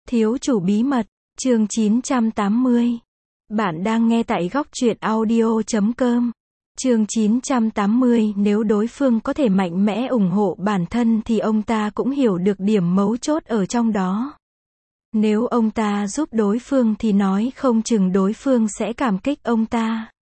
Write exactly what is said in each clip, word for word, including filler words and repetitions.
Thiếu chủ bí mật, chương chín trăm tám mươi. Bạn đang nghe tại góc truyện audio chấm com. Chương chín trăm tám mươi, nếu đối phương có thể mạnh mẽ ủng hộ bản thân thì ông ta cũng hiểu được điểm mấu chốt ở trong đó. Nếu ông ta giúp đối phương thì nói không chừng đối phương sẽ cảm kích ông ta.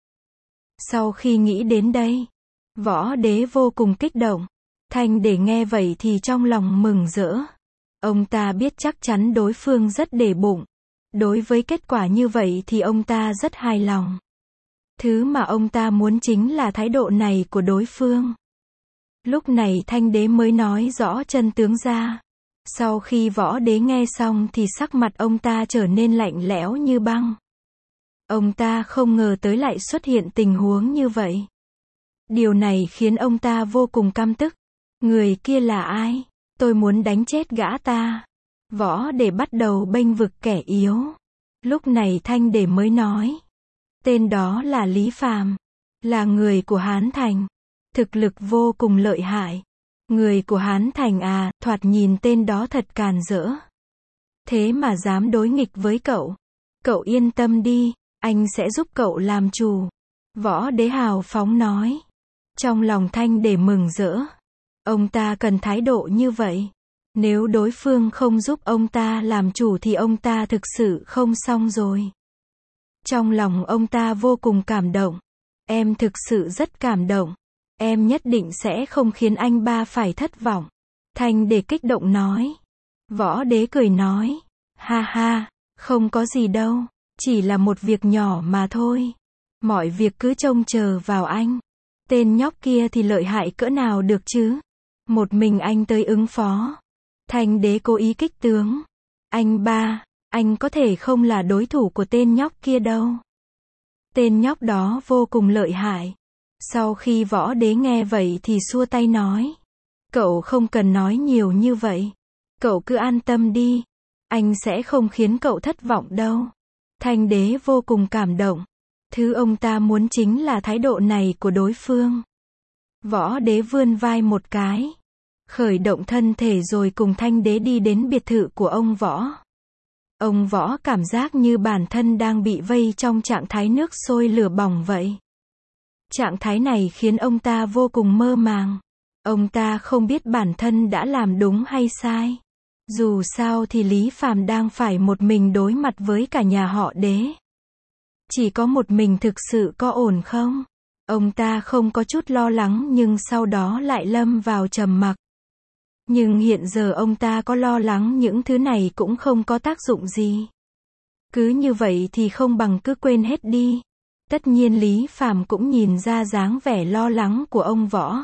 Sau khi nghĩ đến đây, Võ Đế vô cùng kích động. Thanh để nghe vậy thì trong lòng mừng rỡ. Ông ta biết chắc chắn đối phương rất để bụng. Đối với kết quả như vậy thì ông ta rất hài lòng. Thứ mà ông ta muốn chính là thái độ này của đối phương. Lúc này Thanh đế mới nói rõ chân tướng ra. Sau khi Võ Đế nghe xong thì sắc mặt ông ta trở nên lạnh lẽo như băng. Ông ta không ngờ tới lại xuất hiện tình huống như vậy. Điều này khiến ông ta vô cùng căm tức. Người kia là ai? Tôi muốn đánh chết gã ta. Võ Đế bắt đầu bênh vực kẻ yếu. Lúc này Thanh đế mới nói. Tên đó là Lý Phàm. Là người của Hán Thành. Thực lực vô cùng lợi hại. Người của Hán Thành à, thoạt nhìn tên đó thật càn rỡ. Thế mà dám đối nghịch với cậu. Cậu yên tâm đi, anh sẽ giúp cậu làm chủ. Võ Đế hào phóng nói. Trong lòng Thanh đế mừng rỡ. Ông ta cần thái độ như vậy. Nếu đối phương không giúp ông ta làm chủ thì ông ta thực sự không xong rồi. Trong lòng ông ta vô cùng cảm động. Em thực sự rất cảm động. Em nhất định sẽ không khiến anh ba phải thất vọng. Thanh đế kích động nói. Võ Đế cười nói. Ha ha, không có gì đâu. Chỉ là một việc nhỏ mà thôi. Mọi việc cứ trông chờ vào anh. Tên nhóc kia thì lợi hại cỡ nào được chứ? Một mình anh tới ứng phó. Thanh đế cố ý kích tướng. Anh ba, anh có thể không là đối thủ của tên nhóc kia đâu. Tên nhóc đó vô cùng lợi hại. Sau khi Võ Đế nghe vậy thì xua tay nói. Cậu không cần nói nhiều như vậy. Cậu cứ an tâm đi. Anh sẽ không khiến cậu thất vọng đâu. Thanh đế vô cùng cảm động. Thứ ông ta muốn chính là thái độ này của đối phương. Võ Đế vươn vai một cái. Khởi động thân thể rồi cùng Thanh đế đi đến biệt thự của ông Võ. Ông Võ cảm giác như bản thân đang bị vây trong trạng thái nước sôi lửa bỏng vậy. Trạng thái này khiến ông ta vô cùng mơ màng. Ông ta không biết bản thân đã làm đúng hay sai. Dù sao thì Lý Phàm đang phải một mình đối mặt với cả nhà họ Đế. Chỉ có một mình thực sự có ổn không? Ông ta không có chút lo lắng nhưng sau đó lại lâm vào trầm mặc. Nhưng hiện giờ ông ta có lo lắng những thứ này cũng không có tác dụng gì. Cứ như vậy thì không bằng cứ quên hết đi. Tất nhiên Lý Phàm cũng nhìn ra dáng vẻ lo lắng của ông Võ.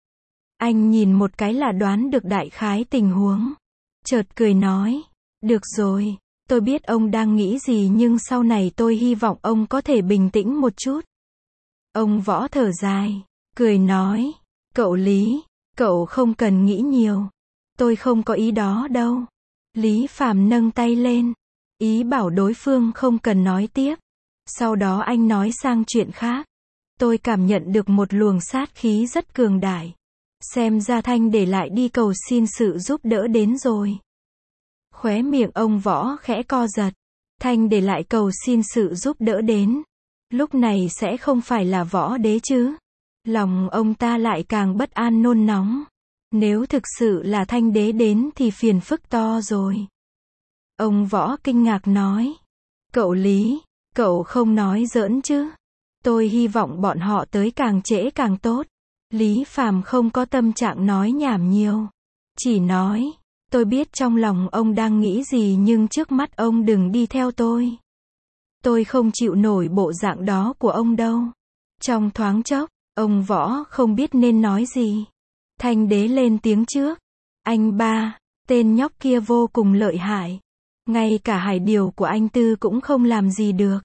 Anh nhìn một cái là đoán được đại khái tình huống. Chợt cười nói. Được rồi, tôi biết ông đang nghĩ gì nhưng sau này tôi hy vọng ông có thể bình tĩnh một chút. Ông Võ thở dài, cười nói. Cậu Lý, cậu không cần nghĩ nhiều. Tôi không có ý đó đâu. Lý Phàm nâng tay lên. Ý bảo đối phương không cần nói tiếp. Sau đó anh nói sang chuyện khác. Tôi cảm nhận được một luồng sát khí rất cường đại. Xem ra Thanh để lại đi cầu xin sự giúp đỡ đến rồi. Khóe miệng ông Võ khẽ co giật. Thanh để lại cầu xin sự giúp đỡ đến. Lúc này sẽ không phải là Võ Đế chứ. Lòng ông ta lại càng bất an nôn nóng. Nếu thực sự là Thanh đế đến thì phiền phức to rồi. Ông Võ kinh ngạc nói. Cậu Lý, cậu không nói giỡn chứ. Tôi hy vọng bọn họ tới càng trễ càng tốt. Lý Phàm không có tâm trạng nói nhảm nhiều. Chỉ nói, tôi biết trong lòng ông đang nghĩ gì nhưng trước mắt ông đừng đi theo tôi. Tôi không chịu nổi bộ dạng đó của ông đâu. Trong thoáng chốc, ông Võ không biết nên nói gì. Thanh đế lên tiếng trước. Anh ba, tên nhóc kia vô cùng lợi hại. Ngay cả hải điều của anh Tư cũng không làm gì được.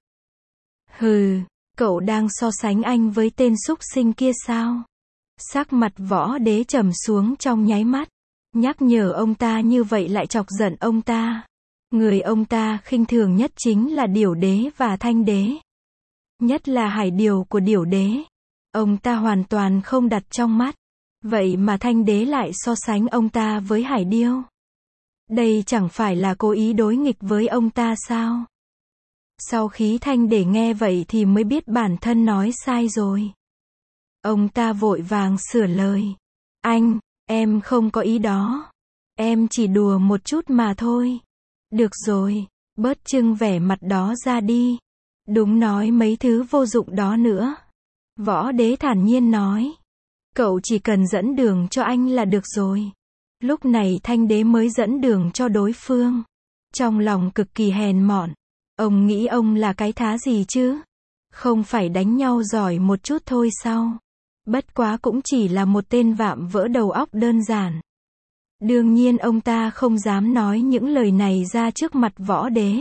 Hừ, cậu đang so sánh anh với tên súc sinh kia sao? Sắc mặt Võ Đế trầm xuống trong nháy mắt. Nhắc nhở ông ta như vậy lại chọc giận ông ta. Người ông ta khinh thường nhất chính là Điểu Đế và Thanh đế. Nhất là hải điều của Điểu Đế. Ông ta hoàn toàn không đặt trong mắt. Vậy mà Thanh đế lại so sánh ông ta với hải điêu. Đây chẳng phải là cố ý đối nghịch với ông ta sao? Sau khi Thanh để nghe vậy thì mới biết bản thân nói sai rồi. Ông ta vội vàng sửa lời. Anh, em không có ý đó. Em chỉ đùa một chút mà thôi. Được rồi, bớt trưng vẻ mặt đó ra đi. Đúng nói mấy thứ vô dụng đó nữa. Võ Đế thản nhiên nói. Cậu chỉ cần dẫn đường cho anh là được rồi. Lúc này Thanh Đế mới dẫn đường cho đối phương. Trong lòng cực kỳ hèn mọn. Ông nghĩ ông là cái thá gì chứ? Không phải đánh nhau giỏi một chút thôi sao? Bất quá cũng chỉ là một tên vạm vỡ đầu óc đơn giản. Đương nhiên ông ta không dám nói những lời này ra trước mặt Võ Đế.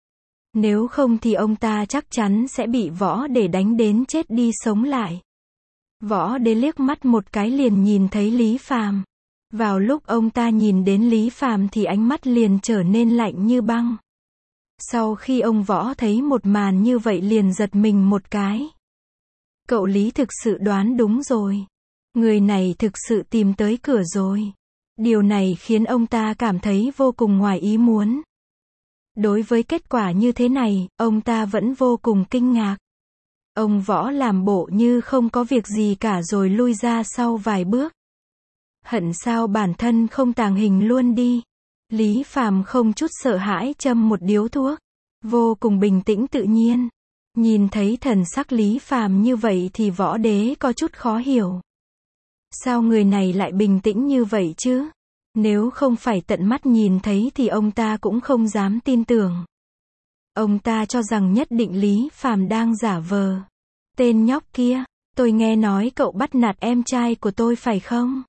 Nếu không thì ông ta chắc chắn sẽ bị Võ Đế đánh đến chết đi sống lại. Võ Đế liếc mắt một cái liền nhìn thấy Lý Phàm. Vào lúc ông ta nhìn đến Lý Phàm thì ánh mắt liền trở nên lạnh như băng. Sau khi ông Võ thấy một màn như vậy liền giật mình một cái. Cậu Lý thực sự đoán đúng rồi. Người này thực sự tìm tới cửa rồi. Điều này khiến ông ta cảm thấy vô cùng ngoài ý muốn. Đối với kết quả như thế này, ông ta vẫn vô cùng kinh ngạc. Ông Võ làm bộ như không có việc gì cả rồi lui ra sau vài bước. Hận sao bản thân không tàng hình luôn đi. Lý Phàm không chút sợ hãi châm một điếu thuốc. Vô cùng bình tĩnh tự nhiên. Nhìn thấy thần sắc Lý Phàm như vậy thì Võ Đế có chút khó hiểu. Sao người này lại bình tĩnh như vậy chứ? Nếu không phải tận mắt nhìn thấy thì ông ta cũng không dám tin tưởng. Ông ta cho rằng nhất định Lý Phàm đang giả vờ. Tên nhóc kia, tôi nghe nói cậu bắt nạt em trai của tôi phải không?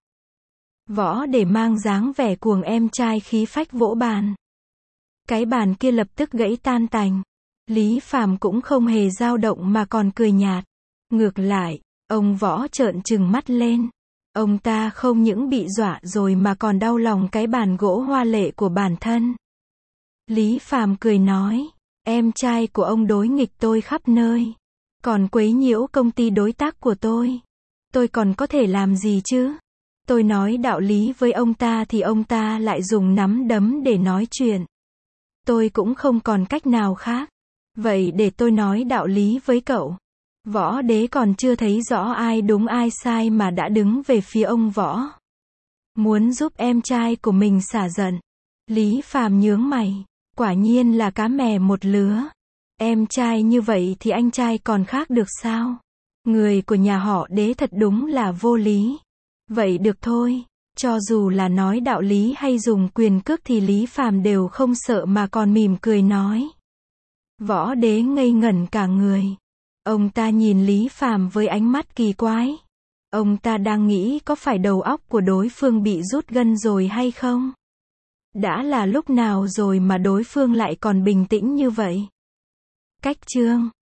Võ Đế mang dáng vẻ cuồng em trai khí phách vỗ bàn. Cái bàn kia lập tức gãy tan tành. Lý Phàm cũng không hề dao động mà còn cười nhạt. Ngược lại, ông Võ trợn trừng mắt lên. Ông ta không những bị dọa rồi mà còn đau lòng cái bàn gỗ hoa lệ của bản thân. Lý Phàm cười nói, em trai của ông đối nghịch tôi khắp nơi. Còn quấy nhiễu công ty đối tác của tôi. Tôi còn có thể làm gì chứ? Tôi nói đạo lý với ông ta thì ông ta lại dùng nắm đấm để nói chuyện. Tôi cũng không còn cách nào khác. Vậy để tôi nói đạo lý với cậu. Võ Đế còn chưa thấy rõ ai đúng ai sai mà đã đứng về phía ông Võ. Muốn giúp em trai của mình xả giận. Lý Phàm nhướng mày. Quả nhiên là cá mè một lứa. Em trai như vậy thì anh trai còn khác được sao? Người của nhà họ Đế thật đúng là vô lý. Vậy được thôi. Cho dù là nói đạo lý hay dùng quyền cước thì Lý Phàm đều không sợ mà còn mỉm cười nói. Võ Đế ngây ngẩn cả người. Ông ta nhìn Lý Phàm với ánh mắt kỳ quái. Ông ta đang nghĩ có phải đầu óc của đối phương bị rút gân rồi hay không? Đã là lúc nào rồi mà đối phương lại còn bình tĩnh như vậy? Cách chương